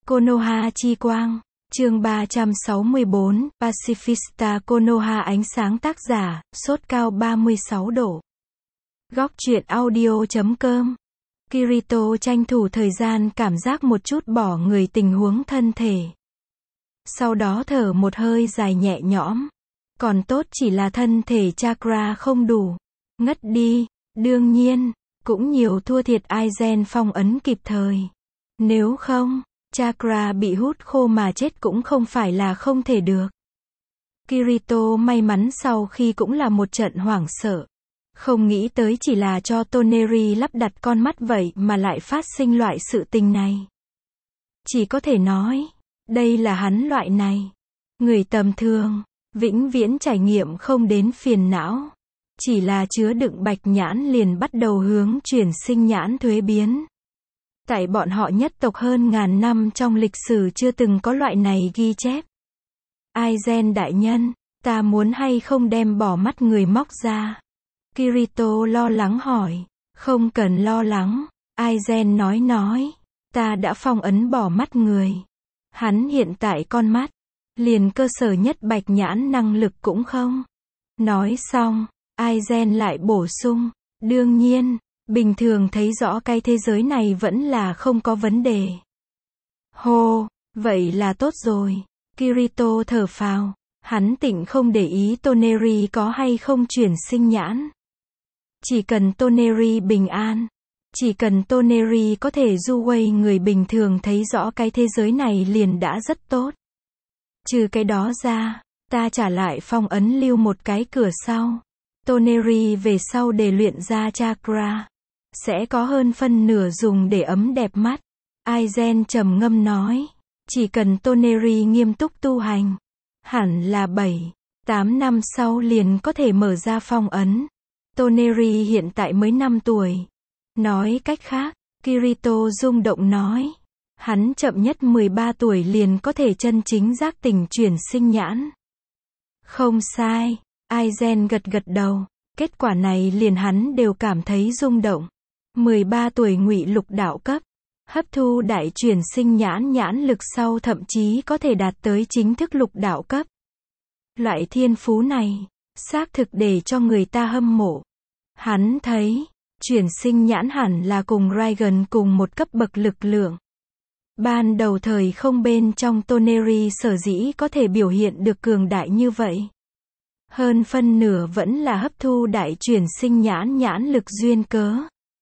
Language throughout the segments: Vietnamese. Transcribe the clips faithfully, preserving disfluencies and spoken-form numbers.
Konoha chi quang. Chương ba trăm sáu mươi bốn, Pacifista Konoha ánh sáng tác giả, sốt cao ba mươi sáu độ. Góc truyện audio chấm com. Kirito tranh thủ thời gian cảm giác một chút bỏ người tình huống thân thể. Sau đó thở một hơi dài nhẹ nhõm. Còn tốt chỉ là thân thể chakra không đủ. Ngất đi. Đương nhiên, cũng nhiều thua thiệt Aizen phong ấn kịp thời. Nếu không, chakra bị hút khô mà chết cũng không phải là không thể được. Kirito may mắn sau khi cũng là một trận hoảng sợ. Không nghĩ tới chỉ là cho Toneri lắp đặt con mắt vậy mà lại phát sinh loại sự tình này. Chỉ có thể nói, đây là hắn loại này. Người tầm thường, vĩnh viễn trải nghiệm không đến phiền não. Chỉ là chứa đựng bạch nhãn liền bắt đầu hướng chuyển sinh nhãn thuế biến. Tại bọn họ nhất tộc hơn ngàn năm trong lịch sử chưa từng có loại này ghi chép. Aizen đại nhân, ta muốn hay không đem bỏ mắt người móc ra? Kirito lo lắng hỏi. Không cần lo lắng, Aizen nói nói. Ta đã phong ấn bỏ mắt người. Hắn hiện tại con mắt, liền cơ sở nhất bạch nhãn năng lực cũng không. Nói xong, Aizen lại bổ sung. Đương nhiên, bình thường thấy rõ cái thế giới này vẫn là không có vấn đề. Hô, vậy là tốt rồi. Kirito thở phào. Hắn tịnh không để ý Toneri có hay không chuyển sinh nhãn. Chỉ cần Toneri bình an. Chỉ cần Toneri có thể du quay người bình thường thấy rõ cái thế giới này liền đã rất tốt. Trừ cái đó ra, ta trả lại phong ấn lưu một cái cửa sau. Toneri về sau để luyện ra chakra. Sẽ có hơn phân nửa dùng để ấm đẹp mắt. Aizen trầm ngâm nói. Chỉ cần Toneri nghiêm túc tu hành. Hẳn là bảy, tám năm sau liền có thể mở ra phong ấn. Toneri hiện tại mới năm tuổi. Nói cách khác, Kirito rung động nói. Hắn chậm nhất mười ba tuổi liền có thể chân chính giác tỉnh chuyển sinh nhãn. Không sai. Aizen gật gật đầu. Kết quả này liền hắn đều cảm thấy rung động. mười ba tuổi ngụy lục đạo cấp. Hấp thu đại chuyển sinh nhãn nhãn lực sau thậm chí có thể đạt tới chính thức lục đạo cấp. Loại thiên phú này, xác thực để cho người ta hâm mộ. Hắn thấy, chuyển sinh nhãn hẳn là cùng Raigan cùng một cấp bậc lực lượng. Ban đầu thời không bên trong Toneri sở dĩ có thể biểu hiện được cường đại như vậy. Hơn phân nửa vẫn là hấp thu đại chuyển sinh nhãn nhãn lực duyên cớ.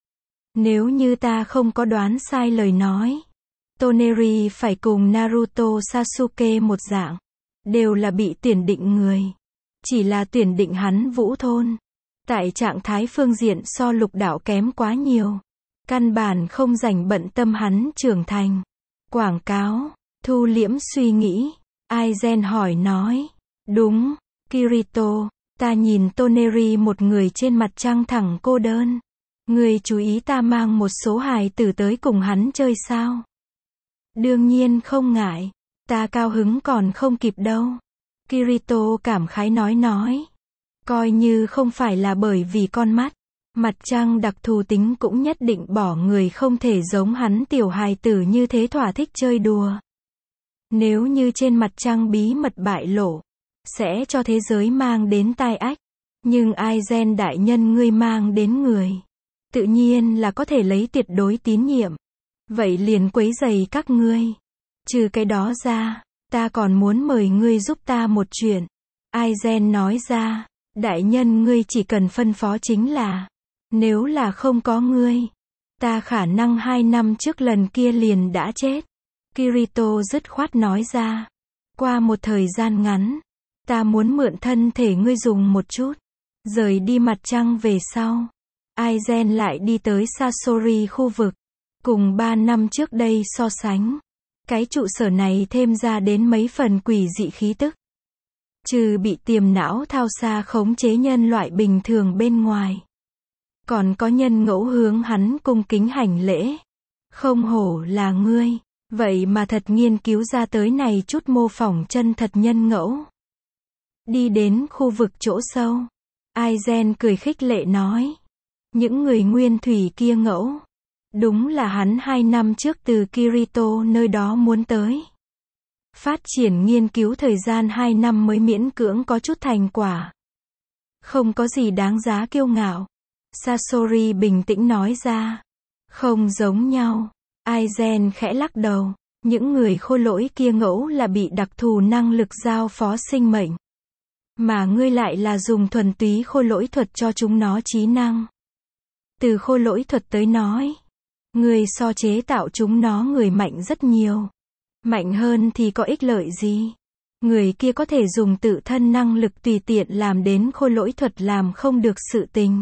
Nếu như ta không có đoán sai lời nói, Toneri phải cùng Naruto Sasuke một dạng, đều là bị tuyển định người. Chỉ là tuyển định hắn vũ thôn. Tại trạng thái phương diện so lục đạo kém quá nhiều. Căn bản không rảnh bận tâm hắn trưởng thành. Quảng cáo, thu liễm suy nghĩ. Aizen hỏi nói. Đúng, Kirito, ta nhìn Toneri một người trên mặt trăng thẳng cô đơn. Người chú ý ta mang một số hài tử tới cùng hắn chơi sao? Đương nhiên không ngại. Ta cao hứng còn không kịp đâu. Kirito cảm khái nói nói. Coi như không phải là bởi vì con mắt. Mặt trăng đặc thù tính cũng nhất định bỏ người không thể giống hắn tiểu hài tử như thế thỏa thích chơi đùa. Nếu như trên mặt trăng bí mật bại lộ, sẽ cho thế giới mang đến tai ách. Nhưng Aizen đại nhân ngươi mang đến người. Tự nhiên là có thể lấy tuyệt đối tín nhiệm. Vậy liền quấy rầy các ngươi. Trừ cái đó ra, ta còn muốn mời ngươi giúp ta một chuyện. Aizen nói ra, đại nhân ngươi chỉ cần phân phó chính là, nếu là không có ngươi, ta khả năng hai năm trước lần kia liền đã chết. Kirito dứt khoát nói ra, qua một thời gian ngắn, ta muốn mượn thân thể ngươi dùng một chút, rời đi mặt trăng về sau. Aizen lại đi tới Sasori khu vực, cùng ba năm trước đây so sánh. Cái trụ sở này thêm ra đến mấy phần quỷ dị khí tức. Trừ bị tiềm não thao xa khống chế nhân loại bình thường bên ngoài. Còn có nhân ngẫu hướng hắn cung kính hành lễ. Không hổ là ngươi. Vậy mà thật nghiên cứu ra tới này chút mô phỏng chân thật nhân ngẫu. Đi đến khu vực chỗ sâu. Aizen cười khích lệ nói. Những người nguyên thủy kia ngẫu. Đúng là hắn hai năm trước từ Kirito nơi đó muốn tới. Phát triển nghiên cứu thời gian hai năm mới miễn cưỡng có chút thành quả. Không có gì đáng giá kiêu ngạo. Sasori bình tĩnh nói ra. Không giống nhau. Aizen khẽ lắc đầu. Những người khôi lỗi kia ngẫu là bị đặc thù năng lực giao phó sinh mệnh. Mà ngươi lại là dùng thuần túy khôi lỗi thuật cho chúng nó trí năng. Từ khôi lỗi thuật tới nói. Ngươi so chế tạo chúng nó người mạnh rất nhiều. Mạnh hơn thì có ích lợi gì? Người kia có thể dùng tự thân năng lực tùy tiện làm đến khôi lỗi thuật làm không được sự tình.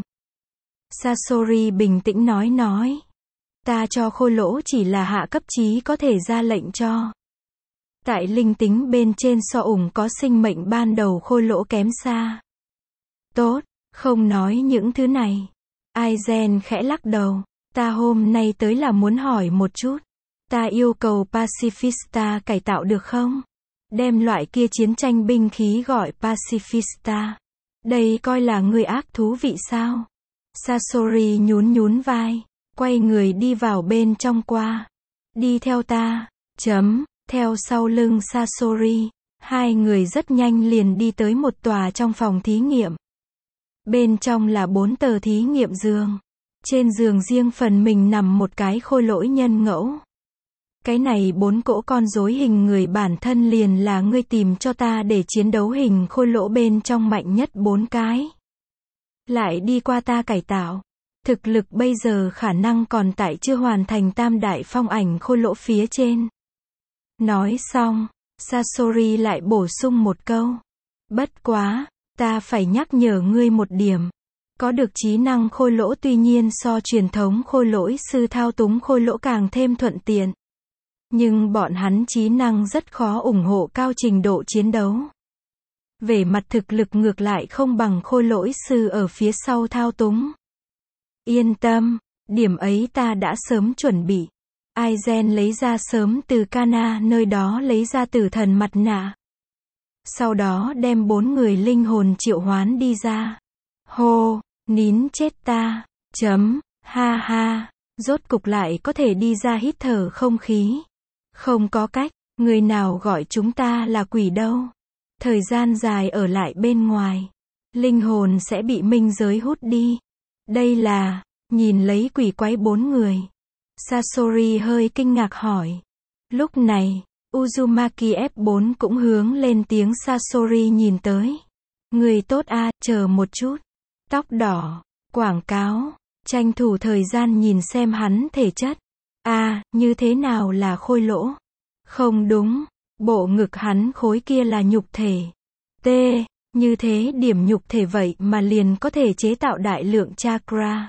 Sasori bình tĩnh nói nói. Ta cho khôi lỗ chỉ là hạ cấp trí có thể ra lệnh cho. Tại linh tính bên trên so ủng có sinh mệnh ban đầu khôi lỗ kém xa. Tốt, không nói những thứ này. Aizen khẽ lắc đầu. Ta hôm nay tới là muốn hỏi một chút. Ta yêu cầu Pacifista cải tạo được không? Đem loại kia chiến tranh binh khí gọi Pacifista. Đây coi là người ác thú vị sao? Sasori nhún nhún vai. Quay người đi vào bên trong qua. Đi theo ta. Chấm. Theo sau lưng Sasori. Hai người rất nhanh liền đi tới một tòa trong phòng thí nghiệm. Bên trong là bốn tờ thí nghiệm giường. Trên giường riêng phần mình nằm một cái khôi lỗi nhân ngẫu. Cái này bốn cỗ con rối hình người bản thân liền là ngươi tìm cho ta để chiến đấu hình khôi lỗ bên trong mạnh nhất bốn cái. Lại đi qua ta cải tạo. Thực lực bây giờ khả năng còn tại chưa hoàn thành tam đại phong ảnh khôi lỗ phía trên. Nói xong, Sasori lại bổ sung một câu. Bất quá, ta phải nhắc nhở ngươi một điểm. Có được trí năng khôi lỗ tuy nhiên so truyền thống khôi lỗi sư thao túng khôi lỗ càng thêm thuận tiện. Nhưng bọn hắn trí năng rất khó ủng hộ cao trình độ chiến đấu. Về mặt thực lực ngược lại không bằng khôi lỗi sư ở phía sau thao túng. Yên tâm, điểm ấy ta đã sớm chuẩn bị. Aizen lấy ra sớm từ Kana nơi đó lấy ra tử thần mặt nạ. Sau đó đem bốn người linh hồn triệu hoán đi ra. Hô, nín chết ta, chấm, ha ha, rốt cục lại có thể đi ra hít thở không khí. Không có cách, người nào gọi chúng ta là quỷ đâu. Thời gian dài ở lại bên ngoài, linh hồn sẽ bị minh giới hút đi. Đây là, nhìn lấy quỷ quái bốn người. Sasori hơi kinh ngạc hỏi. Lúc này, Uzumaki ép bốn cũng hướng lên tiếng Sasori nhìn tới. Người tốt a, à, chờ một chút. Tóc đỏ, quảng cáo, tranh thủ thời gian nhìn xem hắn thể chất. A, à, như thế nào là khôi lỗ? Không đúng, bộ ngực hắn khối kia là nhục thể. T, như thế điểm nhục thể vậy mà liền có thể chế tạo đại lượng chakra.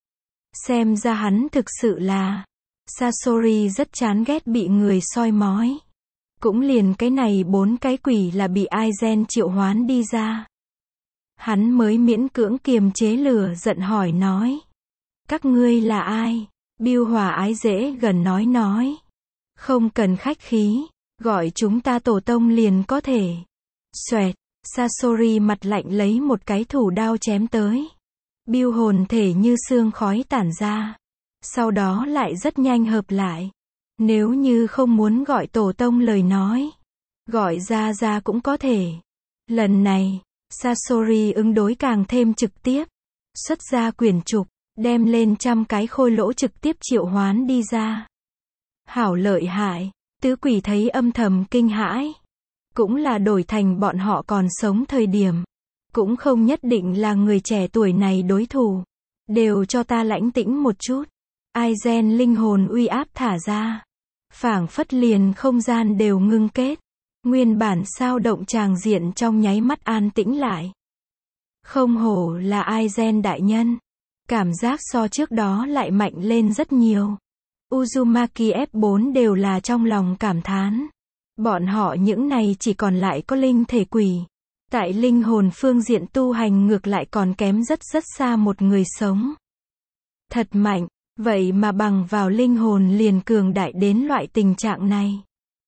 Xem ra hắn thực sự là... Sasori rất chán ghét bị người soi mói. Cũng liền cái này bốn cái quỷ là bị Aizen triệu hoán đi ra. Hắn mới miễn cưỡng kiềm chế lửa giận hỏi nói. Các ngươi là ai? Bill hòa ái dễ gần nói nói. Không cần khách khí, gọi chúng ta tổ tông liền có thể. Xoẹt, Sasori mặt lạnh lấy một cái thủ đao chém tới. Bill hồn thể như sương khói tản ra. Sau đó lại rất nhanh hợp lại. Nếu như không muốn gọi tổ tông lời nói, gọi ra ra cũng có thể. Lần này, Sasori ứng đối càng thêm trực tiếp. Xuất ra quyển trục, đem lên trăm cái khôi lỗ trực tiếp triệu hoán đi ra. Hảo lợi hại, tứ quỷ thấy âm thầm kinh hãi. Cũng là đổi thành bọn họ còn sống thời điểm. Cũng không nhất định là người trẻ tuổi này đối thủ. Đều cho ta lãnh tĩnh một chút. Aizen linh hồn uy áp thả ra. Phảng phất liền không gian đều ngưng kết. Nguyên bản sao động tràng diện trong nháy mắt an tĩnh lại. Không hổ là Aizen đại nhân. Cảm giác so trước đó lại mạnh lên rất nhiều. Uzumaki ép bốn đều là trong lòng cảm thán. Bọn họ những này chỉ còn lại có linh thể quỷ. Tại linh hồn phương diện tu hành ngược lại còn kém rất rất xa một người sống. Thật mạnh, vậy mà bằng vào linh hồn liền cường đại đến loại tình trạng này.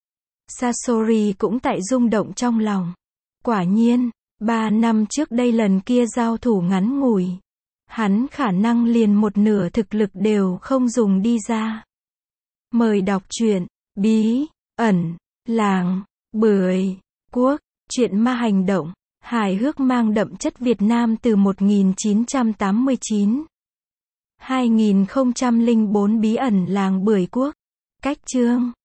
Sasori cũng tại rung động trong lòng. Quả nhiên, ba năm trước đây lần kia giao thủ ngắn ngủi. hắn khả năng liền một nửa thực lực đều không dùng đi ra. Mời đọc truyện Bí ẩn làng Bưởi Quốc, truyện ma hành động, hài hước mang đậm chất Việt Nam từ một nghìn chín trăm tám mươi chín. hai nghìn không trăm lẻ bốn Bí ẩn làng Bưởi Quốc. Cách chương